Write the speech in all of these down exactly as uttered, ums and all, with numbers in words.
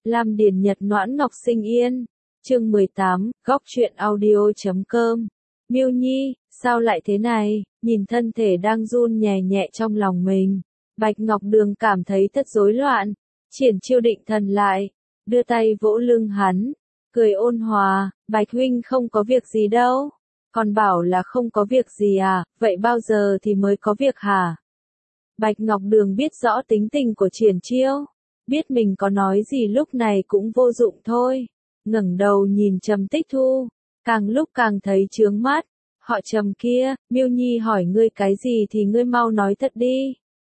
Lam Điền Nhật Noãn Ngọc Sinh Yên. Chương mười tám, góc truyện audio chấm com. Miêu Nhi, sao lại thế này? Nhìn thân thể đang run nhẹ nhẹ trong lòng mình, Bạch Ngọc Đường cảm thấy thật rối loạn. Triển Chiêu định thần lại, đưa tay vỗ lưng hắn, cười ôn hòa, Bạch huynh không có việc gì đâu. Còn bảo là không có việc gì à, vậy bao giờ thì mới có việc hả? Bạch Ngọc Đường biết rõ tính tình của Triển Chiêu, biết mình có nói gì lúc này cũng vô dụng thôi. Ngẩng đầu nhìn Trầm Tích Thu, càng lúc càng thấy chướng mắt. Họ Trầm kia, Miêu Nhi hỏi ngươi cái gì thì ngươi mau nói thật đi.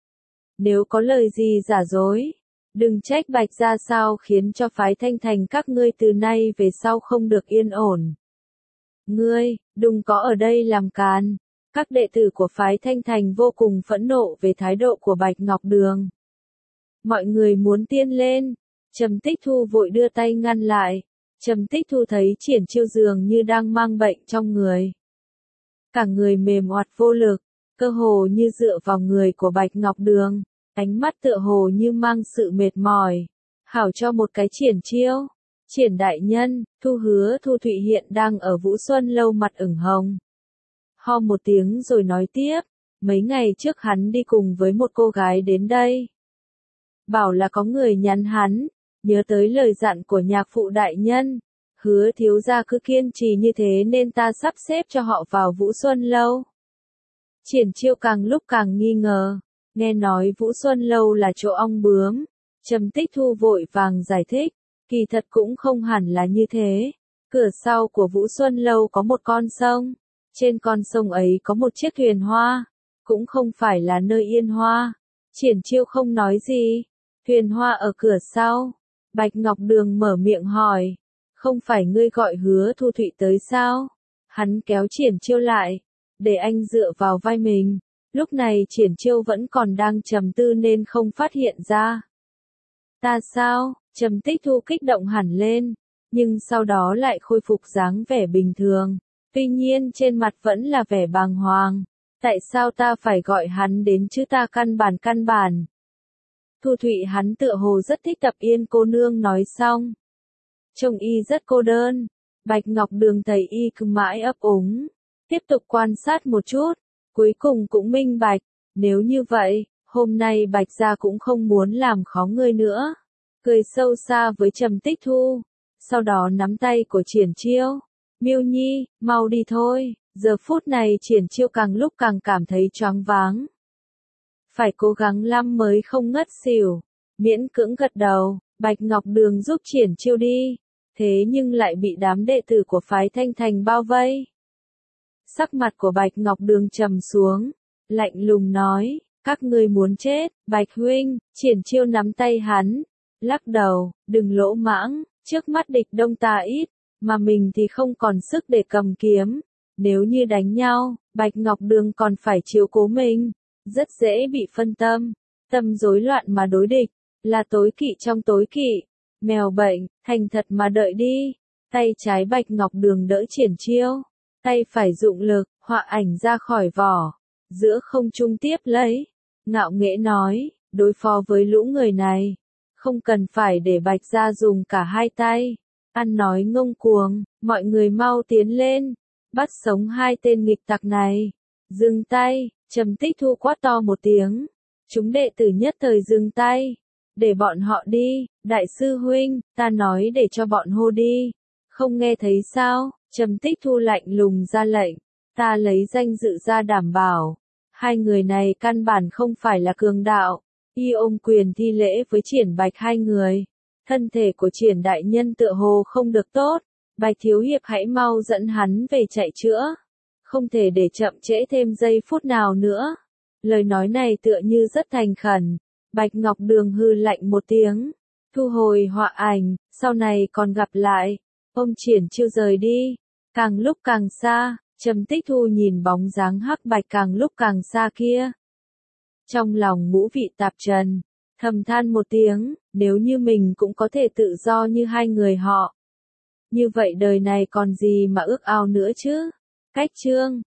Nếu có lời gì giả dối, đừng trách Bạch gia sao khiến cho phái Thanh Thành các ngươi từ nay về sau không được yên ổn. Ngươi, đừng có ở đây làm càn. Các đệ tử của phái Thanh Thành vô cùng phẫn nộ về thái độ của Bạch Ngọc Đường. Mọi người muốn tiên lên, Trầm Tích Thu vội đưa tay ngăn lại. Trầm Tích Thu thấy Triển Chiêu dường như đang mang bệnh trong người. Cả người mềm oặt vô lực, cơ hồ như dựa vào người của Bạch Ngọc Đường, ánh mắt tựa hồ như mang sự mệt mỏi. Hảo cho một cái Triển Chiêu. Triển đại nhân, Thu Hứa Thu Thụy hiện đang ở Vũ Xuân lâu mặt ửng hồng. Ho một tiếng rồi nói tiếp, mấy ngày trước hắn đi cùng với một cô gái đến đây. Bảo là có người nhắn hắn, nhớ tới lời dặn của nhạc phụ đại nhân, Hứa thiếu gia cứ kiên trì như thế nên ta sắp xếp cho họ vào Vũ Xuân lâu. Triển Chiêu càng lúc càng nghi ngờ, nghe nói Vũ Xuân lâu là chỗ ong bướm. Trầm Tích Thu vội vàng giải thích, kỳ thật cũng không hẳn là như thế. Cửa sau của Vũ Xuân lâu có một con sông, trên con sông ấy có một chiếc thuyền hoa, cũng không phải là nơi yên hoa. Triển Chiêu không nói gì. Thuyền hoa ở cửa sau. Bạch Ngọc Đường mở miệng hỏi, không phải ngươi gọi Hứa Thu Thụy tới sao? Hắn kéo Triển Chiêu lại, để anh dựa vào vai mình. Lúc này Triển Chiêu vẫn còn đang trầm tư nên không phát hiện ra. Ta sao? Trầm Tích Thu kích động hẳn lên, nhưng sau đó lại khôi phục dáng vẻ bình thường. Tuy nhiên trên mặt vẫn là vẻ bàng hoàng. Tại sao ta phải gọi hắn đến chứ ta căn bản căn bản. Thu Thụy hắn tựa hồ rất thích Tập Yên cô nương nói xong. Trông y rất cô đơn. Bạch Ngọc Đường thấy y cứ mãi ấp úng. Tiếp tục quan sát một chút. Cuối cùng cũng minh bạch. Nếu như vậy, hôm nay Bạch gia cũng không muốn làm khó ngươi nữa. Cười sâu xa với Trầm Tích Thu. Sau đó nắm tay của Triển Chiêu. Miêu Nhi, mau đi thôi. Giờ phút này Triển Chiêu càng lúc càng cảm thấy choáng váng. Phải cố gắng lắm mới không ngất xỉu. Miễn cưỡng gật đầu, Bạch Ngọc Đường giúp Triển Chiêu đi. Thế nhưng lại bị đám đệ tử của phái Thanh Thành bao vây. Sắc mặt của Bạch Ngọc Đường trầm xuống, lạnh lùng nói, các ngươi muốn chết. Bạch huynh. Triển Chiêu nắm tay hắn, lắc đầu, đừng lỗ mãng, trước mắt địch đông ta ít, mà mình thì không còn sức để cầm kiếm. Nếu như đánh nhau, Bạch Ngọc Đường còn phải chiếu cố mình, rất dễ bị phân tâm, tâm rối loạn mà đối địch, là tối kỵ trong tối kỵ. Mèo bệnh, thành thật mà đợi đi. Tay trái Bạch Ngọc Đường đỡ Triển Chiêu, tay phải dụng lực, họa ảnh ra khỏi vỏ, giữa không trung tiếp lấy, ngạo nghễ nói, đối phó với lũ người này, không cần phải để Bạch gia dùng cả hai tay. Ăn nói ngông cuồng, mọi người mau tiến lên, bắt sống hai tên nghịch tặc này. Dừng tay. Trầm Tích Thu quát to một tiếng. Chúng đệ tử nhất thời dừng tay. Để bọn họ đi. Đại sư huynh, ta nói để cho bọn hô đi. Không nghe thấy sao? Trầm Tích Thu lạnh lùng ra lệnh. Ta lấy danh dự ra đảm bảo. Hai người này căn bản không phải là cường đạo. Y ôm quyền thi lễ với Triển Bạch hai người. Thân thể của Triển đại nhân tựa hồ không được tốt. Bạch thiếu hiệp hãy mau dẫn hắn về chạy chữa. Không thể để chậm trễ thêm giây phút nào nữa. Lời nói này tựa như rất thành khẩn. Bạch Ngọc Đường hư lạnh một tiếng. Thu hồi họa ảnh, sau này còn gặp lại. Ôm Triển Chiêu rời đi. Càng lúc càng xa, Trầm Tích Thu nhìn bóng dáng hắc bạch càng lúc càng xa kia. Trong lòng ngũ vị tạp trần, thầm than một tiếng, nếu như mình cũng có thể tự do như hai người họ. Như vậy đời này còn gì mà ước ao nữa chứ? Cách chương